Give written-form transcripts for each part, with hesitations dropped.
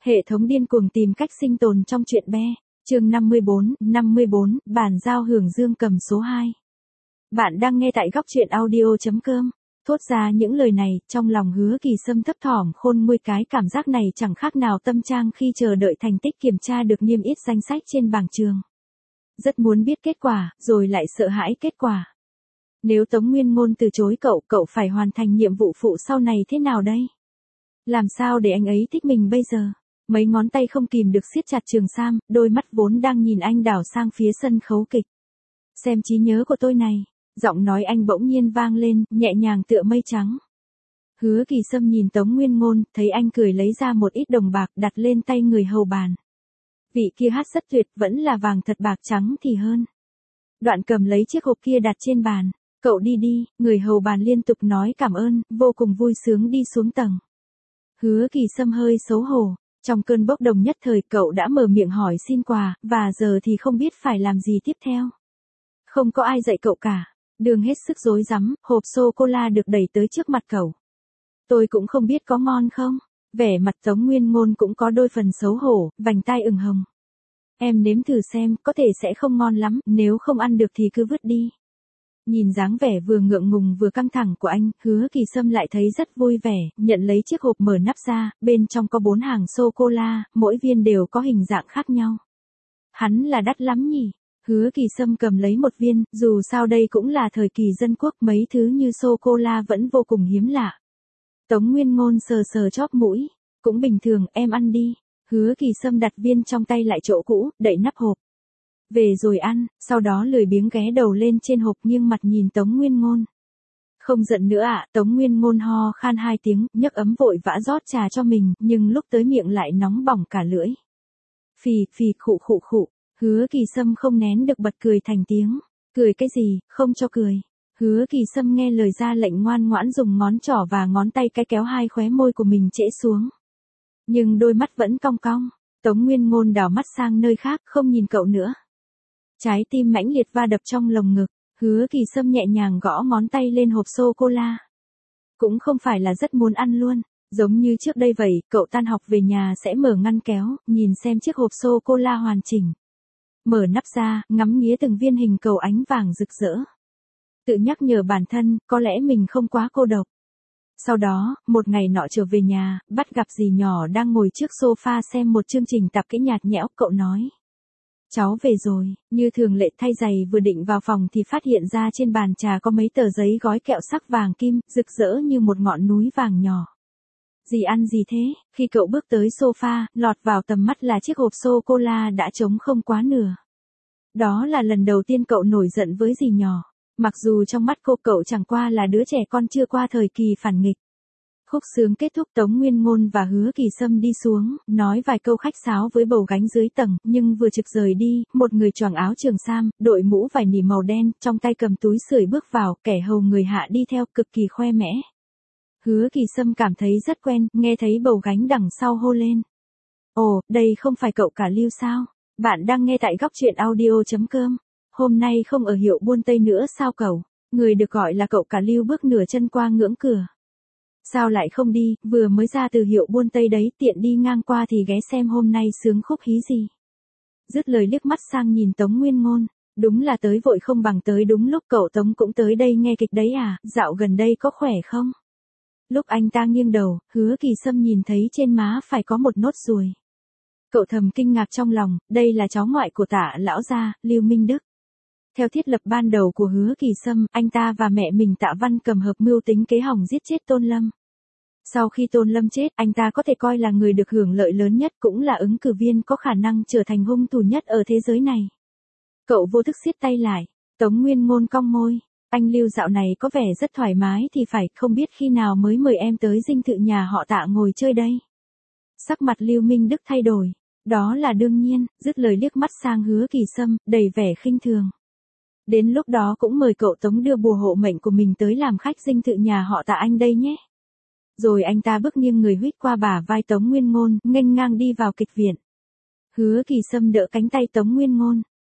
Hệ thống điên cuồng tìm cách sinh tồn trong chuyện be. Chương 54, bản giao hưởng dương cầm số 2. Bạn đang nghe tại góc truyện audio.com. Thốt ra những lời này, trong lòng Hứa Kỳ Sâm thấp thỏm khôn nguôi, cái cảm giác này chẳng khác nào tâm trang khi chờ đợi thành tích kiểm tra được niêm yết danh sách trên bảng trường. Rất muốn biết kết quả, rồi lại sợ hãi kết quả. Nếu Tống Nguyên Ngôn từ chối cậu phải hoàn thành nhiệm vụ phụ sau này thế nào đây? Làm sao để anh ấy thích mình bây giờ? Mấy ngón tay không kìm được siết chặt trường sam, đôi mắt vốn đang nhìn anh đảo sang phía sân khấu kịch. Xem trí nhớ của tôi này, giọng nói anh bỗng nhiên vang lên, nhẹ nhàng tựa mây trắng. Hứa Kỳ Sâm nhìn Tống Nguyên Ngôn, thấy anh cười lấy ra một ít đồng bạc đặt lên tay người hầu bàn. Vị kia hát rất tuyệt, vẫn là vàng thật bạc trắng thì hơn. Đoạn cầm lấy chiếc hộp kia đặt trên bàn. Cậu đi đi, người hầu bàn liên tục nói cảm ơn, vô cùng vui sướng đi xuống tầng. Hứa Kỳ Sâm hơi xấu hổ. Trong cơn bốc đồng nhất thời cậu đã mở miệng hỏi xin quà, và giờ thì không biết phải làm gì tiếp theo. Không có ai dạy cậu cả. Đường hết sức rối rắm, hộp sô-cô-la được đẩy tới trước mặt cậu. Tôi cũng không biết có ngon không? Vẻ mặt Tống Nguyên Ngôn cũng có đôi phần xấu hổ, vành tai ửng hồng. Em nếm thử xem, có thể sẽ không ngon lắm, nếu không ăn được thì cứ vứt đi. Nhìn dáng vẻ vừa ngượng ngùng vừa căng thẳng của anh, Hứa Kỳ Sâm lại thấy rất vui vẻ, nhận lấy chiếc hộp mở nắp ra, bên trong có 4 hàng sô-cô-la, mỗi viên đều có hình dạng khác nhau. Hắn là đắt lắm nhỉ? Hứa Kỳ Sâm cầm lấy một viên, dù sao đây cũng là thời kỳ dân quốc, mấy thứ như sô-cô-la vẫn vô cùng hiếm lạ. Tống Nguyên Ngôn sờ sờ chóp mũi, cũng bình thường, em ăn đi. Hứa Kỳ Sâm đặt viên trong tay lại chỗ cũ, đậy nắp hộp. Về rồi ăn, sau đó lười biếng ghé đầu lên trên hộp nghiêng mặt nhìn Tống Nguyên Ngôn. Không giận nữa ạ, Tống Nguyên Ngôn ho khan 2 tiếng, nhấc ấm vội vã rót trà cho mình, nhưng lúc tới miệng lại nóng bỏng cả lưỡi. Phì, khụ, Hứa Kỳ Sâm không nén được bật cười thành tiếng. Cười cái gì, không cho cười. Hứa Kỳ Sâm nghe lời ra lệnh ngoan ngoãn dùng ngón trỏ và ngón tay cái kéo hai khóe môi của mình trễ xuống. Nhưng đôi mắt vẫn cong cong. Tống Nguyên Ngôn đảo mắt sang nơi khác, không nhìn cậu nữa. Trái tim mãnh liệt va đập trong lồng ngực, Hứa Kỳ Sâm nhẹ nhàng gõ ngón tay lên hộp sô-cô-la. Cũng không phải là rất muốn ăn luôn, giống như trước đây vậy, cậu tan học về nhà sẽ mở ngăn kéo, nhìn xem chiếc hộp sô-cô-la hoàn chỉnh. Mở nắp ra, ngắm nghía từng viên hình cầu ánh vàng rực rỡ. Tự nhắc nhở bản thân, có lẽ mình không quá cô độc. Sau đó, một ngày nọ trở về nhà, bắt gặp dì nhỏ đang ngồi trước sofa xem một chương trình tạp kỹ nhạt nhẽo, cậu nói. Cháu về rồi, như thường lệ thay giày vừa định vào phòng thì phát hiện ra trên bàn trà có mấy tờ giấy gói kẹo sắc vàng kim, rực rỡ như một ngọn núi vàng nhỏ. Dì ăn gì thế? Khi cậu bước tới sofa, lọt vào tầm mắt là chiếc hộp sô-cô-la đã trống không quá nửa. Đó là lần đầu tiên cậu nổi giận với dì nhỏ. Mặc dù trong mắt cậu chẳng qua là đứa trẻ con chưa qua thời kỳ phản nghịch. Khúc sướng kết thúc, Tống Nguyên Ngôn và Hứa Kỳ Sâm đi xuống, nói vài câu khách sáo với bầu gánh dưới tầng, nhưng vừa trực rời đi, một người choàng áo trường sam, đội mũ vải nỉ màu đen, trong tay cầm túi sưởi bước vào, kẻ hầu người hạ đi theo, cực kỳ khoe mẽ. Hứa Kỳ Sâm cảm thấy rất quen, nghe thấy bầu gánh đằng sau hô lên. Ồ, đây không phải cậu cả Lưu sao? Bạn đang nghe tại góc truyện audio.com. Hôm nay không ở hiệu buôn Tây nữa sao cậu? Người được gọi là cậu cả Lưu bước nửa chân qua ngưỡng cửa. Sao lại không đi, vừa mới ra từ hiệu buôn Tây đấy, tiện đi ngang qua thì ghé xem hôm nay sướng khúc hí gì. Dứt lời liếc mắt sang nhìn Tống Nguyên Ngôn, đúng là tới vội không bằng tới đúng lúc, cậu Tống cũng tới đây nghe kịch đấy à, dạo gần đây có khỏe không? Lúc anh ta nghiêng đầu, Hứa Kỳ Sâm nhìn thấy trên má phải có một nốt ruồi. Cậu thầm kinh ngạc trong lòng, đây là cháu ngoại của Tạ lão gia, Lưu Minh Đức. Theo thiết lập ban đầu của Hứa Kỳ Sâm, anh ta và mẹ mình Tạ Văn Cầm hợp mưu tính kế hỏng giết chết Tôn Lâm. Sau khi Tôn Lâm chết, anh ta có thể coi là người được hưởng lợi lớn nhất, cũng là ứng cử viên có khả năng trở thành hung thủ nhất ở thế giới này. Cậu vô thức siết tay lại, Tống Nguyên Ngôn cong môi, anh Lưu dạo này có vẻ rất thoải mái thì phải, không biết khi nào mới mời em tới dinh thự nhà họ Tạ ngồi chơi đây. Sắc mặt Lưu Minh Đức thay đổi, đó là đương nhiên, dứt lời liếc mắt sang Hứa Kỳ Sâm, đầy vẻ khinh thường. Đến lúc đó cũng mời cậu Tống đưa bùa hộ mệnh của mình tới làm khách dinh thự nhà họ Tạ anh đây nhé. Rồi anh ta bước nghiêng người huýt qua bả vai Tống Nguyên Ngôn, nghênh ngang đi vào kịch viện. Hứa Kỳ Sâm đỡ cánh tay Tống Nguyên Ngôn,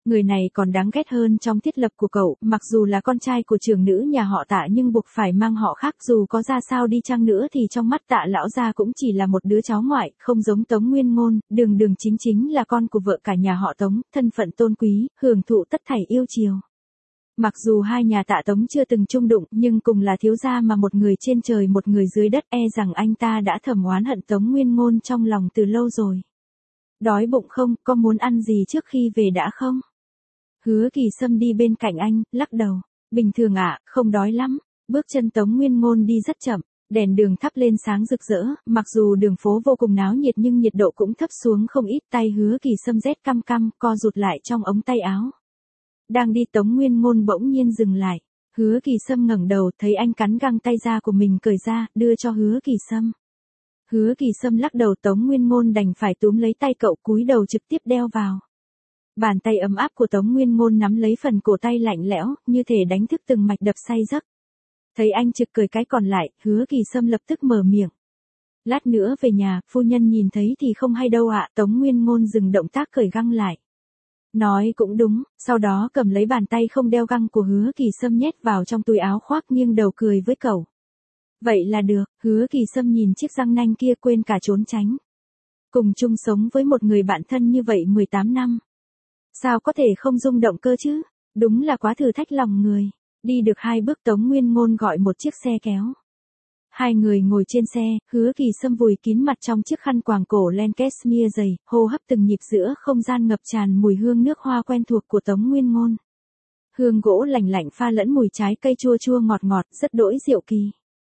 Người này còn đáng ghét hơn trong thiết lập của cậu, mặc dù là con trai của trưởng nữ nhà họ Tạ nhưng buộc phải mang họ khác, dù có ra sao đi chăng nữa thì trong mắt Tạ lão gia cũng chỉ là một đứa cháu ngoại, không giống Tống Nguyên Ngôn, đường đường chính chính là con của vợ cả nhà họ Tống, thân phận tôn quý, hưởng thụ tất thảy yêu chiều. Mặc dù hai nhà Tạ Tống chưa từng chung đụng, nhưng cùng là thiếu gia mà một người trên trời một người dưới đất, e rằng anh ta đã thầm oán hận Tống Nguyên Ngôn trong lòng từ lâu rồi. Đói bụng không, có muốn ăn gì trước khi về đã không? Hứa Kỳ Sâm đi bên cạnh anh, lắc đầu. Bình thường ạ, không đói lắm. Bước chân Tống Nguyên Ngôn đi rất chậm, đèn đường thắp lên sáng rực rỡ, mặc dù đường phố vô cùng náo nhiệt nhưng nhiệt độ cũng thấp xuống không ít, tay Hứa Kỳ Sâm rét căm căm, co rụt lại trong ống tay áo. Đang đi Tống Nguyên Ngôn bỗng nhiên dừng lại. Hứa Kỳ Sâm ngẩng đầu, thấy anh cắn găng tay da của mình cởi ra, đưa cho Hứa Kỳ Sâm. Hứa Kỳ Sâm lắc đầu, Tống Nguyên Ngôn đành phải túm lấy tay cậu, cúi đầu trực tiếp đeo vào. Bàn tay ấm áp của Tống Nguyên Ngôn nắm lấy phần cổ tay lạnh lẽo, như thể đánh thức từng mạch đập say giấc. Thấy anh trực cười cái còn lại, Hứa Kỳ Sâm lập tức mở miệng. Lát nữa về nhà, phu nhân nhìn thấy thì không hay đâu ạ. Tống Nguyên Ngôn dừng động tác cởi găng lại. Nói cũng đúng, sau đó cầm lấy bàn tay không đeo găng của Hứa Kỳ Sâm nhét vào trong túi áo khoác, nghiêng đầu cười với cậu. Vậy là được. Hứa Kỳ Sâm nhìn chiếc răng nanh kia quên cả trốn tránh. Cùng chung sống với một người bạn thân như vậy 18 năm. Sao có thể không rung động cơ chứ? Đúng là quá thử thách lòng người. Đi được 2 bước Tống Nguyên Ngôn gọi một chiếc xe kéo. 2 người ngồi trên xe, Hứa Kỳ Sâm vùi kín mặt trong chiếc khăn quàng cổ len cashmere dày, hô hấp từng nhịp giữa không gian ngập tràn mùi hương nước hoa quen thuộc của Tống Nguyên Ngôn. Hương gỗ lành lạnh pha lẫn mùi trái cây chua chua ngọt ngọt, rất đỗi diệu kỳ.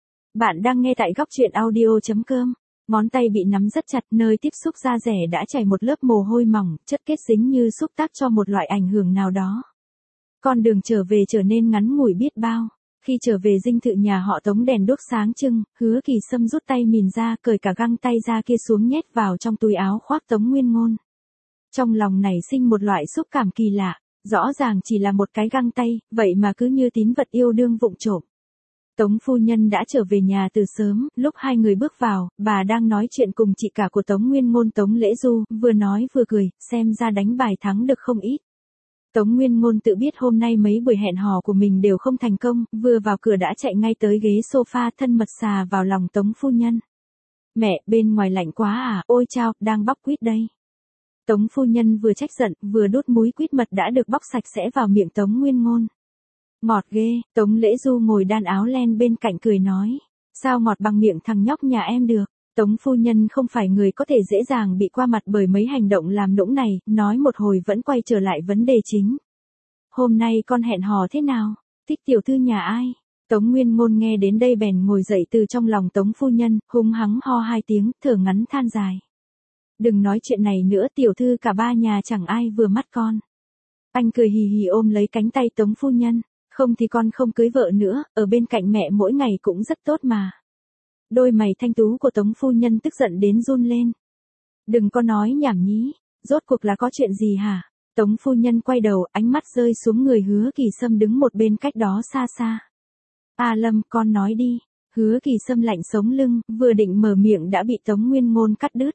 Bạn đang nghe tại goctruyện.audio.com. Ngón tay bị nắm rất chặt, nơi tiếp xúc da rẻ đã chảy một lớp mồ hôi mỏng, chất kết dính như xúc tác cho một loại ảnh hưởng nào đó. Con đường trở về trở nên ngắn ngủi biết bao. Khi trở về dinh thự nhà họ Tống đèn đuốc sáng trưng, Hứa Kỳ Sâm rút tay mìn ra, cởi cả găng tay ra kia xuống nhét vào trong túi áo khoác Tống Nguyên Ngôn. Trong lòng nảy sinh một loại xúc cảm kỳ lạ, rõ ràng chỉ là một cái găng tay, vậy mà cứ như tín vật yêu đương vụng trộm. Tống phu nhân đã trở về nhà từ sớm, lúc 2 người bước vào, bà đang nói chuyện cùng chị cả của Tống Nguyên Ngôn Tống Lễ Du, vừa nói vừa cười, xem ra đánh bài thắng được không ít. Tống Nguyên Ngôn tự biết hôm nay mấy buổi hẹn hò của mình đều không thành công, vừa vào cửa đã chạy ngay tới ghế sofa thân mật xà vào lòng Tống phu nhân. Mẹ, bên ngoài lạnh quá à, ôi chao, đang bóc quýt đây. Tống phu nhân vừa trách giận, vừa đút múi quýt mật đã được bóc sạch sẽ vào miệng Tống Nguyên Ngôn. Ngọt ghê. Tống Lễ Du ngồi đan áo len bên cạnh cười nói. Sao ngọt bằng miệng thằng nhóc nhà em được. Tống phu nhân không phải người có thể dễ dàng bị qua mặt bởi mấy hành động làm nũng này, nói một hồi vẫn quay trở lại vấn đề chính. Hôm nay con hẹn hò thế nào? Thích tiểu thư nhà ai? Tống Nguyên Ngôn nghe đến đây bèn ngồi dậy từ trong lòng Tống phu nhân, hung hắng ho 2 tiếng, thở ngắn than dài. Đừng nói chuyện này nữa, tiểu thư cả 3 nhà chẳng ai vừa mắt con. Anh cười hì hì ôm lấy cánh tay Tống phu nhân. Không thì con không cưới vợ nữa, ở bên cạnh mẹ mỗi ngày cũng rất tốt mà. Đôi mày thanh tú của Tống phu nhân tức giận đến run lên. Đừng có nói nhảm nhí, rốt cuộc là có chuyện gì hả? Tống phu nhân quay đầu, ánh mắt rơi xuống người Hứa Kỳ Sâm đứng một bên cách đó xa xa. A Lâm, con nói đi. Hứa Kỳ Sâm lạnh sống lưng, vừa định mở miệng đã bị Tống Nguyên Ngôn cắt đứt.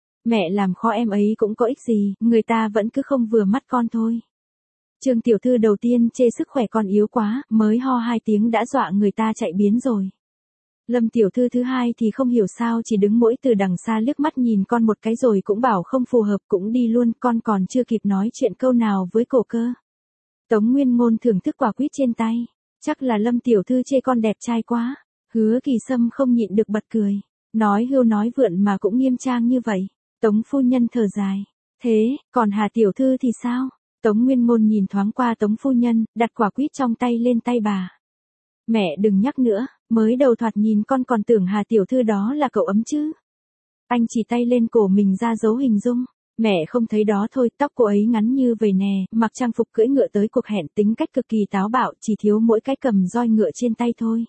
Mẹ làm khó em ấy cũng có ích gì, người ta vẫn cứ không vừa mắt con thôi. Trương tiểu thư đầu tiên chê sức khỏe con yếu quá, mới ho 2 tiếng đã dọa người ta chạy biến rồi. Lâm tiểu thư thứ hai thì không hiểu sao chỉ đứng mỗi từ đằng xa liếc mắt nhìn con một cái rồi cũng bảo không phù hợp cũng đi luôn, con còn chưa kịp nói chuyện câu nào với cổ cơ. Tống Nguyên Ngôn thưởng thức quả quýt trên tay, chắc là Lâm tiểu thư chê con đẹp trai quá. Hứa Kỳ Sâm không nhịn được bật cười, nói hưu nói vượn mà cũng nghiêm trang như vậy. Tống phu nhân thở dài, thế, còn Hà tiểu thư thì sao? Tống Nguyên Ngôn nhìn thoáng qua Tống phu nhân, đặt quả quýt trong tay lên tay bà. Mẹ đừng nhắc nữa, mới đầu thoạt nhìn con còn tưởng Hà tiểu thư đó là cậu ấm chứ. Anh chỉ tay lên cổ mình ra dấu hình dung. Mẹ không thấy đó thôi, tóc cô ấy ngắn như vầy nè, mặc trang phục cưỡi ngựa tới cuộc hẹn, tính cách cực kỳ táo bạo, chỉ thiếu mỗi cái cầm roi ngựa trên tay thôi.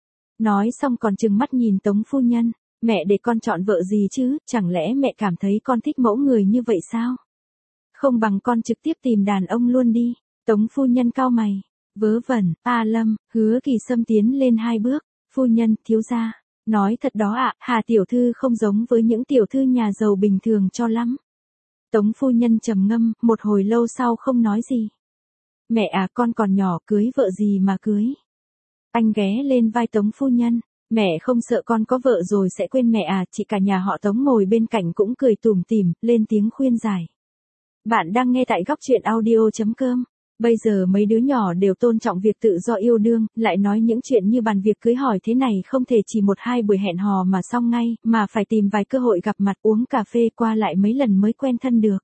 Nói xong còn trừng mắt nhìn Tống phu nhân. Mẹ để con chọn vợ gì chứ, chẳng lẽ mẹ cảm thấy con thích mẫu người như vậy sao? Không bằng con trực tiếp tìm đàn ông luôn đi. Tống phu nhân cau mày. Vớ vẩn, A Lâm. Hứa Kỳ Sâm tiến lên 2 bước. Phu nhân, thiếu gia. Nói thật đó ạ, Hà tiểu thư không giống với những tiểu thư nhà giàu bình thường cho lắm. Tống phu nhân trầm ngâm, một hồi lâu sau không nói gì. Mẹ à, con còn nhỏ, cưới vợ gì mà cưới. Anh ghé lên vai Tống phu nhân. Mẹ không sợ con có vợ rồi sẽ quên mẹ à, chị cả nhà họ Tống ngồi bên cạnh cũng cười tủm tỉm, lên tiếng khuyên giải. Bạn đang nghe tại góc truyện audio.com. Bây giờ mấy đứa nhỏ đều tôn trọng việc tự do yêu đương, lại nói những chuyện như bàn việc cưới hỏi thế này không thể chỉ một hai buổi hẹn hò mà xong ngay, mà phải tìm vài cơ hội gặp mặt uống cà phê qua lại mấy lần mới quen thân được.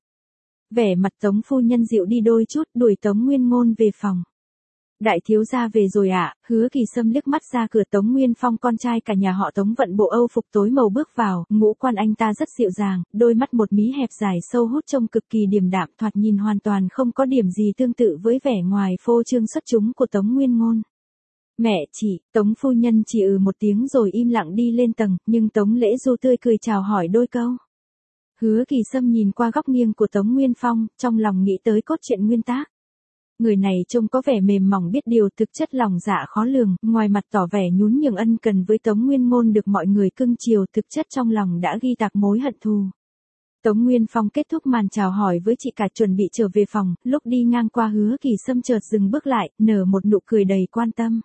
Vẻ mặt Tống phu nhân dịu đi đôi chút, đuổi Tống Nguyên Ngôn về phòng. Đại thiếu gia về rồi ạ, Hứa Kỳ Sâm liếc mắt ra cửa. Tống Nguyên Phong con trai cả nhà họ Tống vận bộ Âu phục tối màu bước vào, ngũ quan anh ta rất dịu dàng, đôi mắt một mí hẹp dài sâu hút trông cực kỳ điềm đạm, thoạt nhìn hoàn toàn không có điểm gì tương tự với vẻ ngoài phô trương xuất chúng của Tống Nguyên Ngôn. Mẹ chị, Tống phu nhân chỉ một tiếng rồi im lặng đi lên tầng, nhưng Tống Lễ Du tươi cười chào hỏi đôi câu. Hứa Kỳ Sâm nhìn qua góc nghiêng của Tống Nguyên Phong, trong lòng nghĩ tới cốt truyện nguyên tác. Người này trông có vẻ mềm mỏng biết điều, thực chất lòng dạ khó lường, ngoài mặt tỏ vẻ nhún nhường ân cần với Tống Nguyên Ngôn được mọi người cưng chiều, thực chất trong lòng đã ghi tạc mối hận thù. Tống Nguyên Phong kết thúc màn chào hỏi với chị cả chuẩn bị trở về phòng, lúc đi ngang qua Hứa Kỳ Sâm chợt dừng bước lại, nở một nụ cười đầy quan tâm.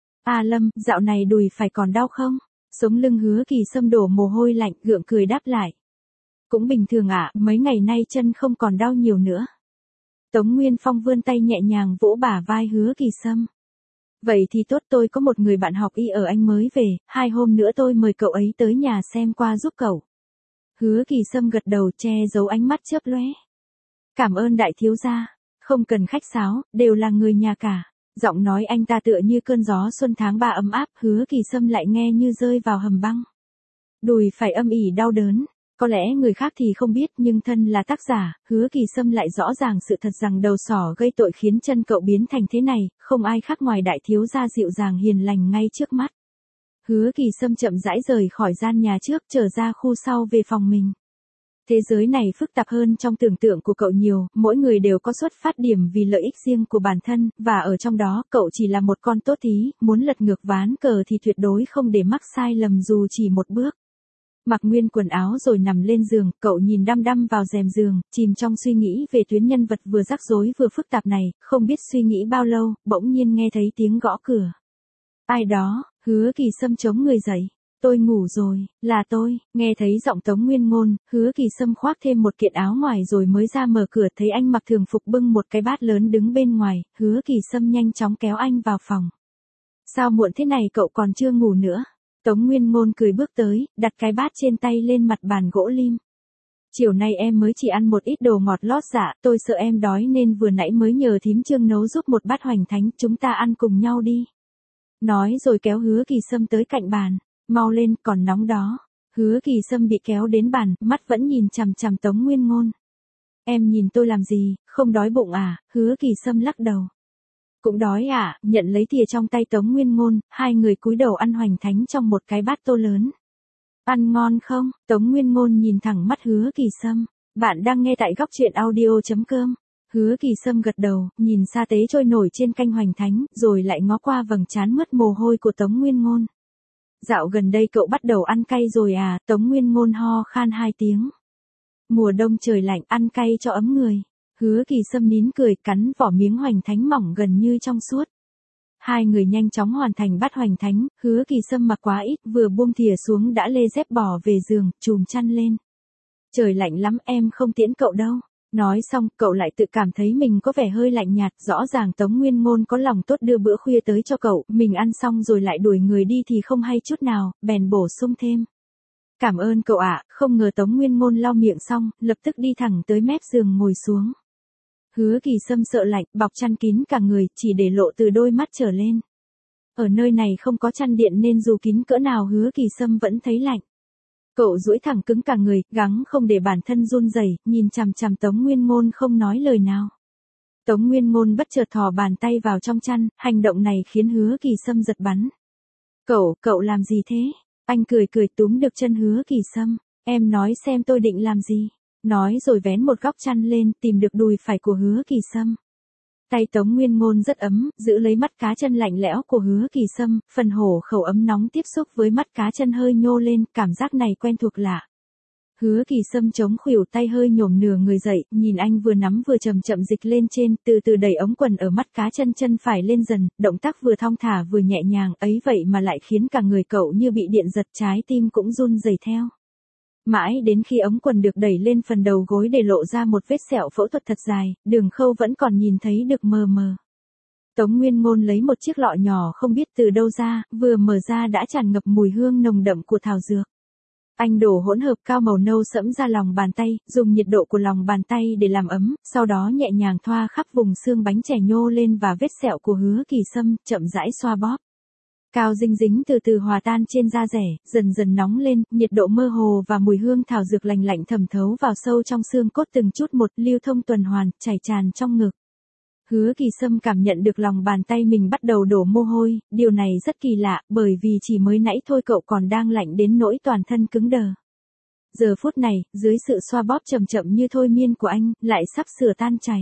A Lâm, dạo này đùi phải còn đau không? Sống lưng Hứa Kỳ Sâm đổ mồ hôi lạnh, gượng cười đáp lại. Cũng bình thường ạ, mấy ngày nay chân không còn đau nhiều nữa. Tống Nguyên Phong vươn tay nhẹ nhàng vỗ bả vai Hứa Kỳ Sâm. Vậy thì tốt, tôi có một người bạn học y ở Anh mới về, 2 hôm nữa tôi mời cậu ấy tới nhà xem qua giúp cậu. Hứa Kỳ Sâm gật đầu, che giấu ánh mắt chớp lóe. Cảm ơn đại thiếu gia, không cần khách sáo, đều là người nhà cả. Giọng nói anh ta tựa như cơn gió xuân tháng 3 ấm áp, Hứa Kỳ Sâm lại nghe như rơi vào hầm băng. Đùi phải âm ỉ đau đớn. Có lẽ người khác thì không biết, nhưng thân là tác giả, Hứa Kỳ Sâm lại rõ ràng sự thật rằng đầu sỏ gây tội khiến chân cậu biến thành thế này, không ai khác ngoài đại thiếu gia dịu dàng hiền lành ngay trước mắt. Hứa Kỳ Sâm chậm rãi rời khỏi gian nhà trước, trở ra khu sau về phòng mình. Thế giới này phức tạp hơn trong tưởng tượng của cậu nhiều, mỗi người đều có xuất phát điểm vì lợi ích riêng của bản thân, và ở trong đó cậu chỉ là một con tốt thí, muốn lật ngược ván cờ thì tuyệt đối không để mắc sai lầm dù chỉ một bước. Mặc nguyên quần áo rồi nằm lên giường, cậu nhìn đăm đăm vào rèm giường, chìm trong suy nghĩ về tuyến nhân vật vừa rắc rối vừa phức tạp này, không biết suy nghĩ bao lâu, bỗng nhiên nghe thấy tiếng gõ cửa. Ai đó? Hứa Kỳ Sâm chống người dậy. Tôi ngủ rồi, là tôi. Nghe thấy giọng Tống Nguyên Ngôn, Hứa Kỳ Sâm khoác thêm một kiện áo ngoài rồi mới ra mở cửa, thấy anh mặc thường phục bưng một cái bát lớn đứng bên ngoài, Hứa Kỳ Sâm nhanh chóng kéo anh vào phòng. Sao muộn thế này cậu còn chưa ngủ nữa? Tống Nguyên Ngôn cười bước tới, đặt cái bát trên tay lên mặt bàn gỗ lim. Chiều nay em mới chỉ ăn một ít đồ ngọt lót dạ, tôi sợ em đói nên vừa nãy mới nhờ thím Trương nấu giúp một bát hoành thánh, chúng ta ăn cùng nhau đi. Nói rồi kéo Hứa Kỳ Sâm tới cạnh bàn. Mau lên, còn nóng đó. Hứa Kỳ Sâm bị kéo đến bàn, mắt vẫn nhìn chằm chằm Tống Nguyên Ngôn. Em nhìn tôi làm gì, không đói bụng à? Hứa Kỳ Sâm lắc đầu. Cũng đói à? Nhận lấy thìa trong tay Tống Nguyên Ngôn, hai người cúi đầu ăn hoành thánh trong một cái bát tô lớn. Ăn ngon không? Tống Nguyên Ngôn nhìn thẳng mắt Hứa Kỳ Sâm. Bạn đang nghe tại góc truyện audio.com. Hứa Kỳ Sâm gật đầu, nhìn sa tế trôi nổi trên canh hoành thánh, rồi lại ngó qua vầng trán mướt mồ hôi của Tống Nguyên Ngôn. Dạo gần đây cậu bắt đầu ăn cay rồi à? Tống Nguyên Ngôn ho khan 2 tiếng. Mùa đông trời lạnh, ăn cay cho ấm người. Hứa Kỳ Sâm nín cười, cắn vỏ miếng hoành thánh mỏng gần như trong suốt. Hai người nhanh chóng hoàn thành bát hoành thánh, Hứa Kỳ Sâm mặc quá ít, vừa buông thìa xuống đã lê dép bỏ về giường, chùm chăn lên. Trời lạnh lắm, em không tiễn cậu đâu. Nói xong, cậu lại tự cảm thấy mình có vẻ hơi lạnh nhạt, rõ ràng Tống Nguyên Ngôn có lòng tốt đưa bữa khuya tới cho cậu, mình ăn xong rồi lại đuổi người đi thì không hay chút nào, bèn bổ sung thêm. Cảm ơn cậu ạ, không ngờ Tống Nguyên Ngôn lau miệng xong, lập tức đi thẳng tới mép giường ngồi xuống. Hứa Kỳ Sâm sợ lạnh, bọc chăn kín cả người, chỉ để lộ từ đôi mắt trở lên. Ở nơi này không có chăn điện nên dù kín cỡ nào Hứa Kỳ Sâm vẫn thấy lạnh. Cậu duỗi thẳng cứng cả người, gắng không để bản thân run rẩy, nhìn chằm chằm Tống Nguyên Ngôn không nói lời nào. Tống Nguyên Ngôn bất chợt thò bàn tay vào trong chăn, hành động này khiến Hứa Kỳ Sâm giật bắn. Cậu làm gì thế? Anh cười túm được chân Hứa Kỳ Sâm. Em nói xem tôi định làm gì? Nói rồi vén một góc chăn lên, tìm được đùi phải của Hứa Kỳ Sâm. Tay Tống Nguyên Ngôn rất ấm, giữ lấy mắt cá chân lạnh lẽo của Hứa Kỳ Sâm, phần hổ khẩu ấm nóng tiếp xúc với mắt cá chân hơi nhô lên, cảm giác này quen thuộc lạ. Hứa Kỳ Sâm chống khuỷu tay hơi nhổm nửa người dậy, nhìn anh vừa nắm vừa chậm chậm dịch lên trên, từ từ đẩy ống quần ở mắt cá chân chân phải lên dần, động tác vừa thong thả vừa nhẹ nhàng, ấy vậy mà lại khiến cả người cậu như bị điện giật, trái tim cũng run rẩy theo. Mãi đến khi ống quần được đẩy lên phần đầu gối để lộ ra một vết sẹo phẫu thuật thật dài, Đường Khâu vẫn còn nhìn thấy được mờ mờ. Tống Nguyên Ngôn lấy một chiếc lọ nhỏ không biết từ đâu ra, vừa mở ra đã tràn ngập mùi hương nồng đậm của thảo dược. Anh đổ hỗn hợp cao màu nâu sẫm ra lòng bàn tay, dùng nhiệt độ của lòng bàn tay để làm ấm, sau đó nhẹ nhàng thoa khắp vùng xương bánh chè nhô lên và vết sẹo của Hứa Kỳ Sâm, chậm rãi xoa bóp. Cao dinh dính từ từ hòa tan trên da rẻ, dần dần nóng lên, nhiệt độ mơ hồ và mùi hương thảo dược lành lạnh thẩm thấu vào sâu trong xương cốt từng chút một, lưu thông tuần hoàn, chảy tràn trong ngực. Hứa Kỳ Sâm cảm nhận được lòng bàn tay mình bắt đầu đổ mồ hôi, điều này rất kỳ lạ, bởi vì chỉ mới nãy thôi cậu còn đang lạnh đến nỗi toàn thân cứng đờ. Giờ phút này, dưới sự xoa bóp chậm chậm như thôi miên của anh, lại sắp sửa tan chảy.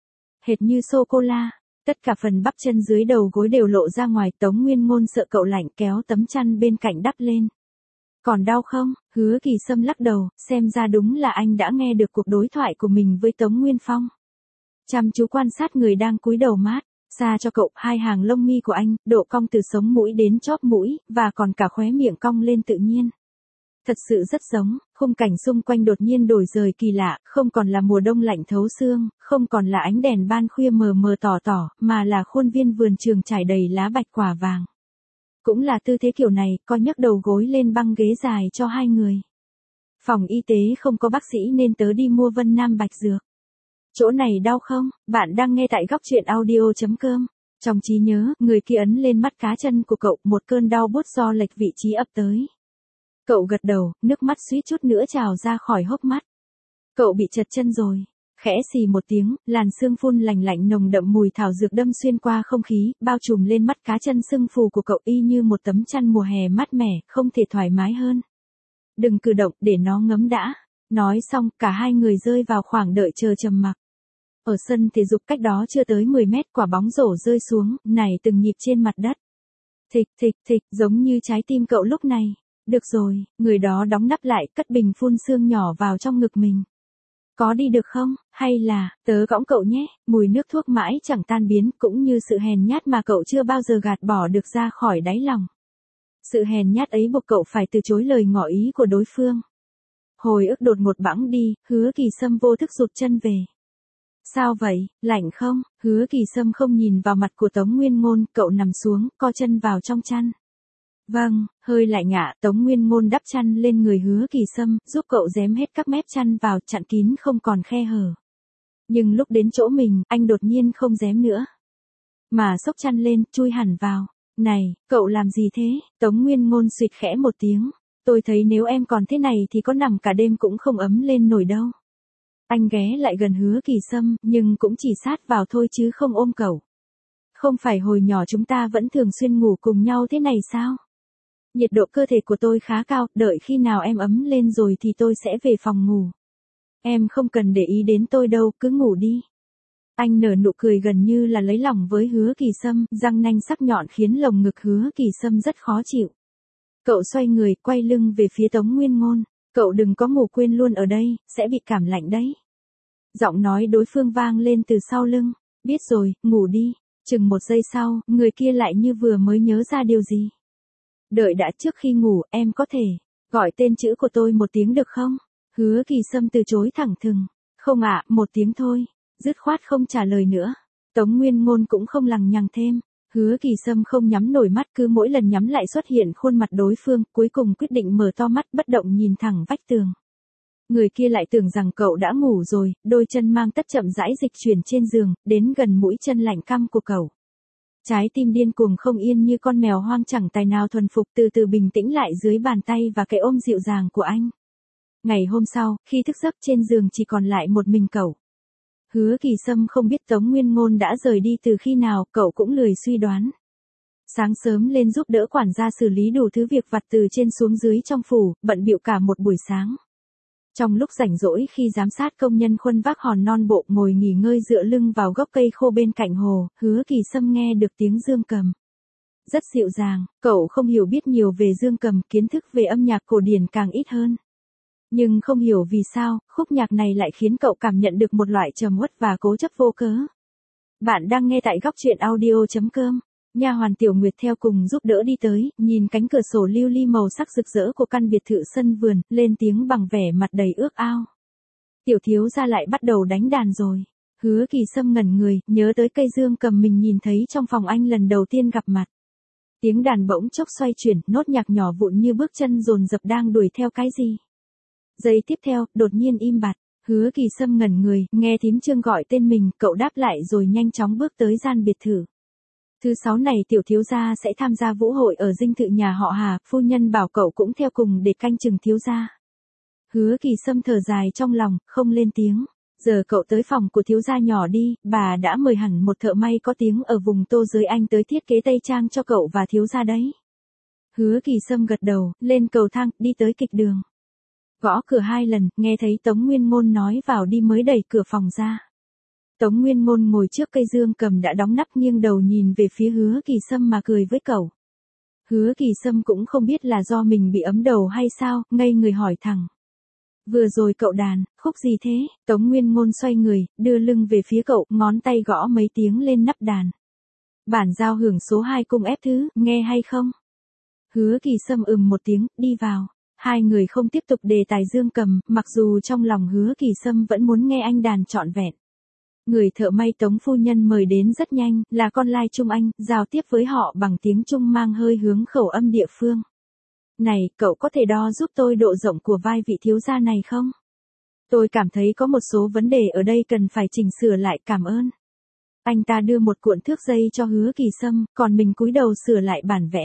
Hệt như sô-cô-la, tất cả phần bắp chân dưới đầu gối đều lộ ra ngoài, Tống Nguyên Ngôn sợ cậu lạnh kéo tấm chăn bên cạnh đắp lên. Còn đau không? Hứa Kỳ Sâm lắc đầu, xem ra đúng là anh đã nghe được cuộc đối thoại của mình với Tống Nguyên Phong. Chăm chú quan sát người đang cúi đầu mát, xa cho cậu, hai hàng lông mi của anh, độ cong từ sống mũi đến chóp mũi, và còn cả khóe miệng cong lên tự nhiên. Thật sự rất giống, khung cảnh xung quanh đột nhiên đổi dời kỳ lạ, không còn là mùa đông lạnh thấu xương, không còn là ánh đèn ban khuya mờ mờ tỏ tỏ, mà là khuôn viên vườn trường trải đầy lá bạch quả vàng. Cũng là tư thế kiểu này, coi nhấc đầu gối lên băng ghế dài cho hai người. Phòng y tế không có bác sĩ nên tớ đi mua Vân Nam Bạch Dược. Chỗ này đau không? Bạn đang nghe tại góc truyện audio.com. Trong trí nhớ, người kia ấn lên mắt cá chân của cậu, một cơn đau buốt do lệch vị trí ập tới. Cậu gật đầu, nước mắt suýt chút nữa trào ra khỏi hốc mắt. Cậu bị trật chân rồi. Khẽ xì một tiếng, làn sương phun lành lạnh nồng đậm mùi thảo dược đâm xuyên qua không khí, bao trùm lên mắt cá chân sưng phù của cậu y như một tấm chăn mùa hè mát mẻ, không thể thoải mái hơn. Đừng cử động, để nó ngấm đã. Nói xong, cả hai người rơi vào khoảng đợi chờ trầm mặc. Ở sân thể dục cách đó chưa tới 10 mét, quả bóng rổ rơi xuống, nảy từng nhịp trên mặt đất. Thịch thịch thịch, giống như trái tim cậu lúc này. Được rồi, người đó đóng nắp lại, cất bình phun sương nhỏ vào trong ngực mình. Có đi được không, hay là, tớ cõng cậu nhé, mùi nước thuốc mãi chẳng tan biến, cũng như sự hèn nhát mà cậu chưa bao giờ gạt bỏ được ra khỏi đáy lòng. Sự hèn nhát ấy buộc cậu phải từ chối lời ngỏ ý của đối phương. Hồi ức đột ngột bẵng đi, Hứa Kỳ Sâm vô thức rụt chân về. Sao vậy, lạnh không? Hứa Kỳ Sâm không nhìn vào mặt của Tống Nguyên Ngôn, cậu nằm xuống, co chân vào trong chăn. Vâng, hơi lạnh ạ, Tống Nguyên Ngôn đắp chăn lên người Hứa Kỳ Sâm, giúp cậu dém hết các mép chăn vào, chặn kín không còn khe hở. Nhưng lúc đến chỗ mình, anh đột nhiên không dém nữa. Mà xốc chăn lên, chui hẳn vào. Này, cậu làm gì thế? Tống Nguyên Ngôn suýt khẽ một tiếng. Tôi thấy nếu em còn thế này thì có nằm cả đêm cũng không ấm lên nổi đâu. Anh ghé lại gần Hứa Kỳ Sâm, nhưng cũng chỉ sát vào thôi chứ không ôm cậu. Không phải hồi nhỏ chúng ta vẫn thường xuyên ngủ cùng nhau thế này sao? Nhiệt độ cơ thể của tôi khá cao, đợi khi nào em ấm lên rồi thì tôi sẽ về phòng ngủ. Em không cần để ý đến tôi đâu, cứ ngủ đi. Anh nở nụ cười gần như là lấy lòng với Hứa Kỳ Sâm, răng nanh sắc nhọn khiến lồng ngực Hứa Kỳ Sâm rất khó chịu. Cậu xoay người, quay lưng về phía Tống Nguyên Ngôn. Cậu đừng có ngủ quên luôn ở đây, sẽ bị cảm lạnh đấy. Giọng nói đối phương vang lên từ sau lưng. Biết rồi, ngủ đi. Chừng một giây sau, người kia lại như vừa mới nhớ ra điều gì. Đợi đã, trước khi ngủ, em có thể gọi tên chữ của tôi một tiếng được không? Hứa Kỳ Sâm từ chối thẳng thừng. Không ạ, một tiếng thôi. Dứt khoát không trả lời nữa. Tống Nguyên Ngôn cũng không lằng nhằng thêm. Hứa Kỳ Sâm không nhắm nổi mắt, cứ mỗi lần nhắm lại xuất hiện khuôn mặt đối phương, cuối cùng quyết định mở to mắt bất động nhìn thẳng vách tường. Người kia lại tưởng rằng cậu đã ngủ rồi, đôi chân mang tất chậm rãi dịch chuyển trên giường, đến gần mũi chân lạnh căm của cậu. Trái tim điên cuồng không yên như con mèo hoang chẳng tài nào thuần phục, từ từ bình tĩnh lại dưới bàn tay và cái ôm dịu dàng của anh. Ngày hôm sau, khi thức giấc trên giường chỉ còn lại một mình cậu. Hứa Kỳ Sâm không biết Tống Nguyên Ngôn đã rời đi từ khi nào, cậu cũng lười suy đoán. Sáng sớm lên giúp đỡ quản gia xử lý đủ thứ việc vặt từ trên xuống dưới trong phủ, bận bịu cả một buổi sáng. Trong lúc rảnh rỗi khi giám sát công nhân khuân vác hòn non bộ ngồi nghỉ ngơi dựa lưng vào gốc cây khô bên cạnh hồ, Hứa Kỳ Sâm nghe được tiếng dương cầm. Rất dịu dàng, cậu không hiểu biết nhiều về dương cầm, kiến thức về âm nhạc cổ điển càng ít hơn. Nhưng không hiểu vì sao, khúc nhạc này lại khiến cậu cảm nhận được một loại trầm uất và cố chấp vô cớ. Bạn đang nghe tại góc truyện audio.com. Nha hoàn Tiểu Nguyệt theo cùng giúp đỡ đi tới, nhìn cánh cửa sổ lưu ly màu sắc rực rỡ của căn biệt thự sân vườn, lên tiếng bằng vẻ mặt đầy ước ao. Tiểu thiếu gia lại bắt đầu đánh đàn rồi. Hứa Kỳ Sâm ngẩn người, nhớ tới cây dương cầm mình nhìn thấy trong phòng anh lần đầu tiên gặp mặt. Tiếng đàn bỗng chốc xoay chuyển, nốt nhạc nhỏ vụn như bước chân dồn dập đang đuổi theo cái gì. Giây tiếp theo, đột nhiên im bặt. Hứa Kỳ Sâm ngẩn người, nghe thím Trương gọi tên mình, cậu đáp lại rồi nhanh chóng bước tới gian biệt thự. Thứ 6 này tiểu thiếu gia sẽ tham gia vũ hội ở dinh thự nhà họ Hà, phu nhân bảo cậu cũng theo cùng để canh chừng thiếu gia. Hứa Kỳ Sâm thở dài trong lòng, không lên tiếng. Giờ cậu tới phòng của thiếu gia nhỏ đi, bà đã mời hẳn một thợ may có tiếng ở vùng Tô Giới Anh tới thiết kế tây trang cho cậu và thiếu gia đấy. Hứa Kỳ Sâm gật đầu, lên cầu thang, đi tới kịch đường. Gõ cửa 2 lần, nghe thấy Tống Nguyên Ngôn nói vào đi mới đẩy cửa phòng ra. Tống Nguyên Ngôn ngồi trước cây dương cầm đã đóng nắp nghiêng đầu nhìn về phía Hứa Kỳ Sâm mà cười với cậu. Hứa Kỳ Sâm cũng không biết là do mình bị ấm đầu hay sao, ngây người hỏi thẳng. Vừa rồi cậu đàn, khúc gì thế? Tống Nguyên Ngôn xoay người, đưa lưng về phía cậu, ngón tay gõ mấy tiếng lên nắp đàn. Bản giao hưởng số 2 cung ép thứ, nghe hay không? Hứa Kỳ Sâm một tiếng, đi vào. Hai người không tiếp tục đề tài dương cầm, mặc dù trong lòng Hứa Kỳ Sâm vẫn muốn nghe anh đàn trọn vẹn. Người thợ may Tống phu nhân mời đến rất nhanh, là con lai Trung Anh, giao tiếp với họ bằng tiếng Trung mang hơi hướng khẩu âm địa phương. Này, cậu có thể đo giúp tôi độ rộng của vai vị thiếu gia này không? Tôi cảm thấy có một số vấn đề ở đây cần phải chỉnh sửa lại, cảm ơn. Anh ta đưa một cuộn thước dây cho Hứa Kỳ Sâm, còn mình cúi đầu sửa lại bản vẽ.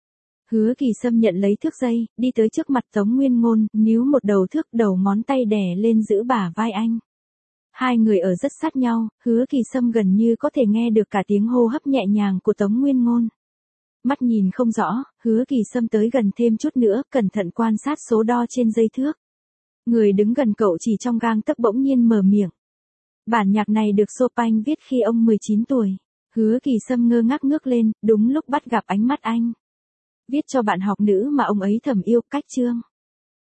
Hứa Kỳ Sâm nhận lấy thước dây, đi tới trước mặt Tống Nguyên Ngôn, níu một đầu thước, đầu ngón tay đè lên giữ bả vai anh. Hai người ở rất sát nhau, Hứa Kỳ Sâm gần như có thể nghe được cả tiếng hô hấp nhẹ nhàng của Tống Nguyên Ngôn. Mắt nhìn không rõ, Hứa Kỳ Sâm tới gần thêm chút nữa, cẩn thận quan sát số đo trên dây thước. Người đứng gần cậu chỉ trong gang tấc bỗng nhiên mở miệng. Bản nhạc này được Chopin viết khi ông 19 tuổi. Hứa Kỳ Sâm ngơ ngác ngước lên, đúng lúc bắt gặp ánh mắt anh. Viết cho bạn học nữ mà ông ấy thầm yêu, cách chương.